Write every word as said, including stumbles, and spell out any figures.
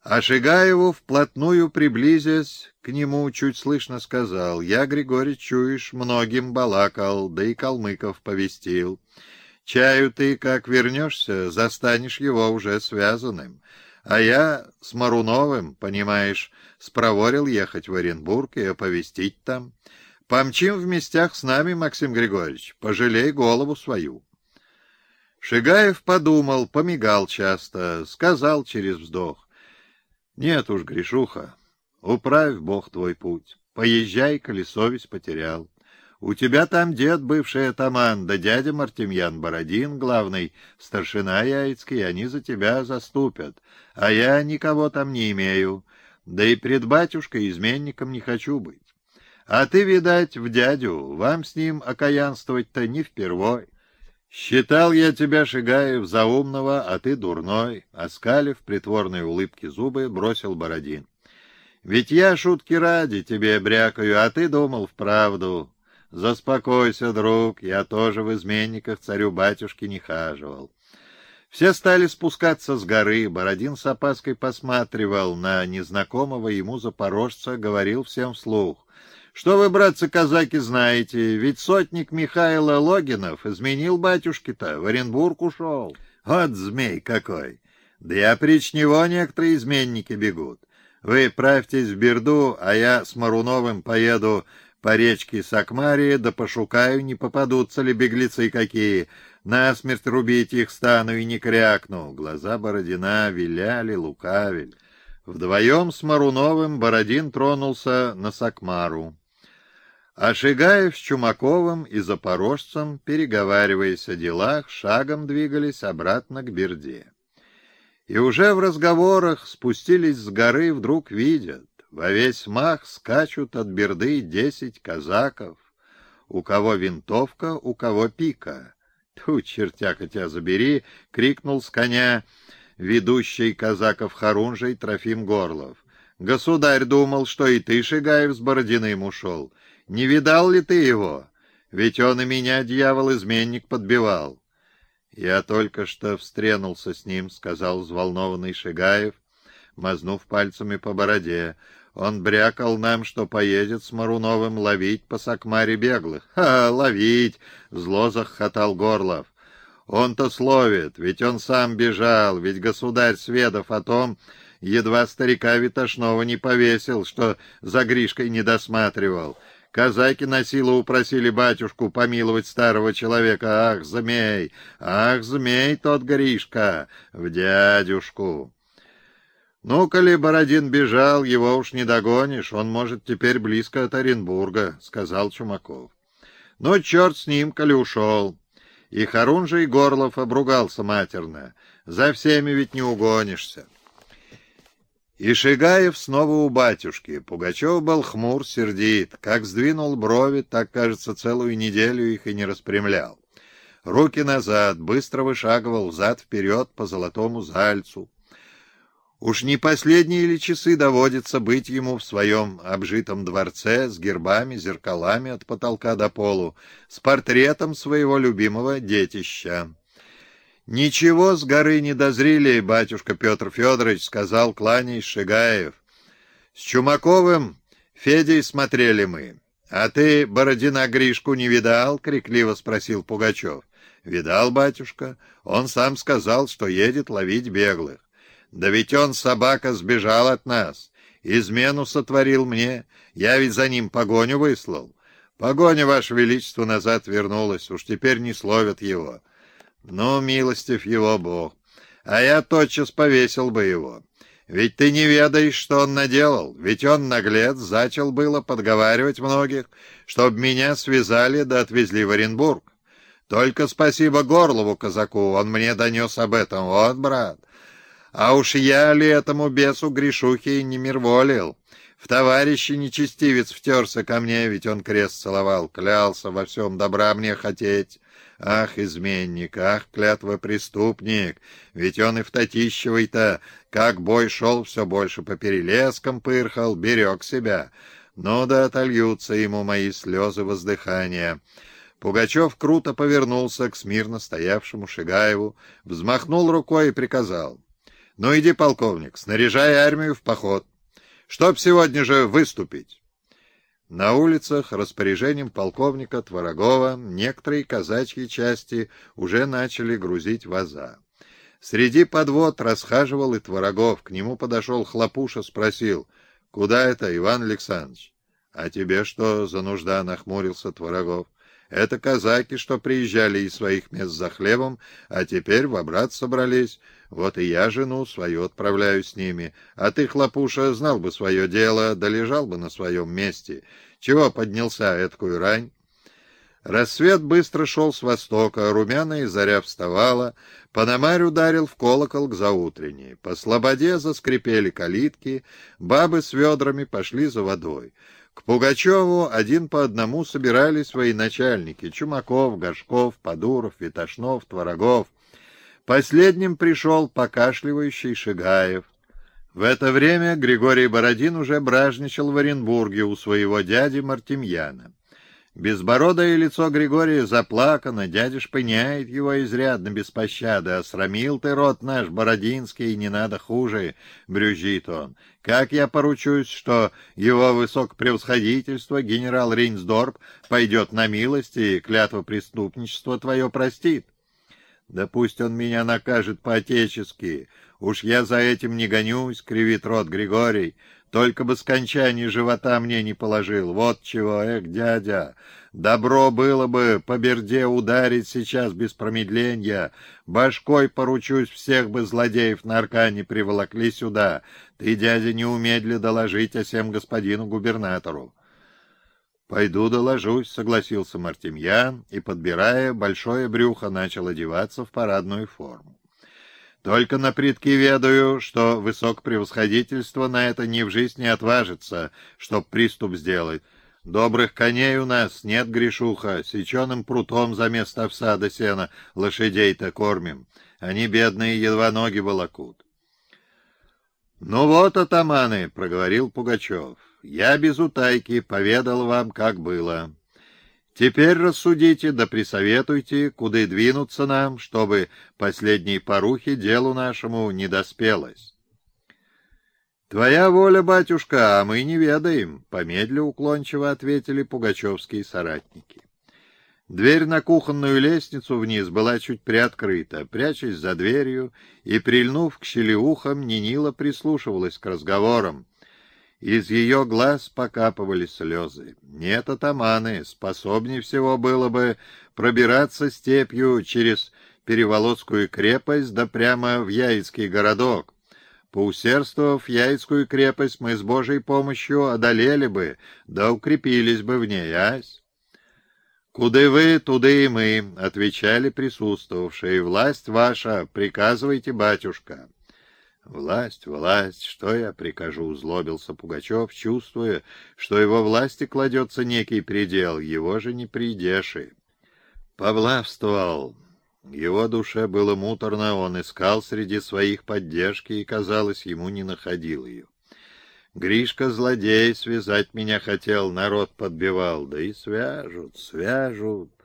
А Шигаеву, вплотную приблизясь к нему, чуть слышно сказал: «Я, Григорий, чуешь, многим балакал, да и калмыков повестил. Чаю ты, как вернешься, застанешь его уже связанным. А я с Маруновым, понимаешь, спроворил ехать в Оренбург и оповестить там. Помчим в местях с нами, Максим Григорьевич, пожалей голову свою». Шигаев подумал, помигал часто, сказал через вздох: «Нет уж, Гришуха, управь Бог твой путь. Поезжай, коли совесть потерял. У тебя там дед, бывший атаман, да дядя Мартемьян Бородин, главный старшина яицкий, они за тебя заступят. А я никого там не имею, да и пред батюшкой изменником не хочу быть. А ты, видать, в дядю, вам с ним окаянствовать-то не впервой. Считал я тебя, Шигаев, за умного, а ты дурной», — оскалив притворной улыбки зубы, бросил Бородин. «Ведь я шутки ради тебе брякаю, а ты думал вправду. Заспокойся, друг, я тоже в изменниках царю-батюшке не хаживал». Все стали спускаться с горы. Бородин с опаской посматривал на незнакомого ему запорожца, говорил всем вслух: «Что вы, братцы-казаки, знаете? Ведь сотник Михайло Логинов изменил батюшке-то, в Оренбург ушел. Вот змей какой! Да и опричь него некоторые изменники бегут. Вы правьтесь в Берду, а я с Маруновым поеду по речке Сакмарии, да пошукаю, не попадутся ли беглецы какие. Насмерть рубить их стану и не крякну». Глаза Бородина виляли, лукавили. Вдвоем с Маруновым Бородин тронулся на Сакмару. А Шигаев с Чумаковым и запорожцем, переговариваясь о делах, шагом двигались обратно к Берде. И уже в разговорах спустились с горы, вдруг видят, во весь мах скачут от Берды десять казаков, у кого винтовка, у кого пика. «Тьфу, чертяка тебя забери!» — крикнул с коня ведущий казаков хорунжий Трофим Горлов. «Государь думал, что и ты, Шигаев, с Бородиным ушел. Не видал ли ты его? Ведь он и меня, дьявол-изменник, подбивал». «Я только что встренулся с ним», — сказал взволнованный Шигаев, мазнув пальцами по бороде. «Он брякал нам, что поедет с Маруновым ловить по Сакмаре беглых». «Ха, ловить!» — зло захохотал Горлов. «Он-то словит, ведь он сам бежал, ведь государь, сведав о том, едва старика Витошного не повесил, что за Гришкой не досматривал. Казаки на силу упросили батюшку помиловать старого человека. Ах, змей! Ах, змей тот Гришка! В дядюшку!» «Ну, коли Бородин бежал, его уж не догонишь, он, может, теперь близко от Оренбурга», — сказал Чумаков. «Ну, черт с ним, коли ушел». И хорунжий Горлов обругался матерно. «За всеми ведь не угонишься». И Шигаев снова у батюшки. Пугачев был хмур, сердит. Как сдвинул брови, так, кажется, целую неделю их и не распрямлял. Руки назад, быстро вышагивал взад-вперед по золотому зальцу. Уж не последние ли часы доводится быть ему в своем обжитом дворце с гербами, зеркалами от потолка до полу, с портретом своего любимого детища? «Ничего с горы не дозрели, батюшка Петр Федорович», — сказал, кланяясь, Шигаев. «С Чумаковым Федей смотрели мы. А ты Бородина Гришку не видал?» — крикливо спросил Пугачев. «Видал, батюшка. Он сам сказал, что едет ловить беглых. Да ведь он, собака, сбежал от нас. Измену сотворил мне. Я ведь за ним погоню выслал. Погоня, ваше величество, назад вернулась. Уж теперь не словят его. Ну, милостив его Бог. А я тотчас повесил бы его. Ведь ты не ведаешь, что он наделал. Ведь он, наглец, зачал было подговаривать многих, чтоб меня связали да отвезли в Оренбург. Только спасибо Горлову казаку, он мне донес об этом. Вот, брат. А уж я ли этому бесу Гришухе не мирволил? В товарищи нечестивец втерся ко мне, ведь он крест целовал, клялся во всем добра мне хотеть. Ах, изменник, ах, клятвопреступник, ведь он и в Татищевой-то, как бой шел, все больше по перелескам пырхал, берег себя. Ну да отольются ему мои слезы воздыхания». Пугачев круто повернулся к смирно стоявшему Шигаеву, взмахнул рукой и приказал: Ну иди, полковник, снаряжай армию в поход, чтоб сегодня же выступить. На улицах распоряжением полковника Творогова некоторые казачьи части уже начали грузить ваза. Среди подвод расхаживал и Творогов. К нему подошел Хлопуша, спросил: «Куда это, Иван Александрович?» «А тебе что за нужда?» — нахмурился Творогов. «Это казаки, что приезжали из своих мест за хлебом, а теперь в обрат собрались. Вот и я жену свою отправляю с ними. А ты, Хлопуша, знал бы свое дело, да лежал бы на своем месте. Чего поднялся эткую рань?» Рассвет быстро шел с востока, румяная заря вставала, Пономарь ударил в колокол к заутренней. По слободе заскрипели калитки, бабы с ведрами пошли за водой. К Пугачеву один по одному собирались военачальники — Чумаков, Горшков, Подуров, Витошнов, Творогов. Последним пришел покашливающий Шигаев. В это время Григорий Бородин уже бражничал в Оренбурге у своего дяди Мартемьяна. Безбородое лицо Григория заплакано, дядя шпыняет его изрядно без пощады. «Осрамил ты род наш, Бородинский, не надо хуже», — брюзжит он. «Как я поручусь, что его высокопревосходительство, генерал Рейнсдорп, пойдет на милость и клятва преступничества твое простит?» «Да пусть он меня накажет по-отечески. Уж я за этим не гонюсь», — кривит рот Григорий. «Только бы скончание живота мне не положил. Вот чего, эх, дядя, добро было бы по берде ударить сейчас без промедления. Башкой поручусь, всех бы злодеев на аркане приволокли сюда. Ты, дядя, не умедли доложить о сем господину губернатору». «Пойду доложусь», — согласился Мартемьян и, подбирая большое брюхо, начал одеваться в парадную форму. «Только напритки ведаю, что высокопревосходительство на это ни в жизнь не отважится, чтоб приступ сделать. Добрых коней у нас нет, Гришуха, сеченым прутом за место овса да сена лошадей-то кормим. Они, бедные, едва ноги волокут». «Ну вот, атаманы», — проговорил Пугачев, — «я без утайки поведал вам, как было. Теперь рассудите да присоветуйте, куда двинуться нам, чтобы последней порухи делу нашему не доспелось». «Твоя воля, батюшка, а мы не ведаем», — помедля уклончиво ответили пугачевские соратники. Дверь на кухонную лестницу вниз была чуть приоткрыта. Прячась за дверью и прильнув к щелеухам, Нинила прислушивалась к разговорам. Из ее глаз покапывали слезы. Нет, атаманы, способнее всего было бы пробираться степью через Переволодскую крепость да прямо в Яицкий городок. Поусердствовав Яицкую крепость, мы с Божьей помощью одолели бы, да укрепились бы в ней, ась. «Куды вы, туды и мы», — отвечали присутствовавшие. «Власть ваша, приказывайте, батюшка». «Власть, власть, что я прикажу?» — злобился Пугачев, чувствуя, что его власти кладется некий предел, его же не придеши. Повлавствовал. Его душе было муторно, он искал среди своих поддержки и, казалось, ему не находил ее. Гришка, злодей, связать меня хотел, народ подбивал, да и свяжут, свяжут.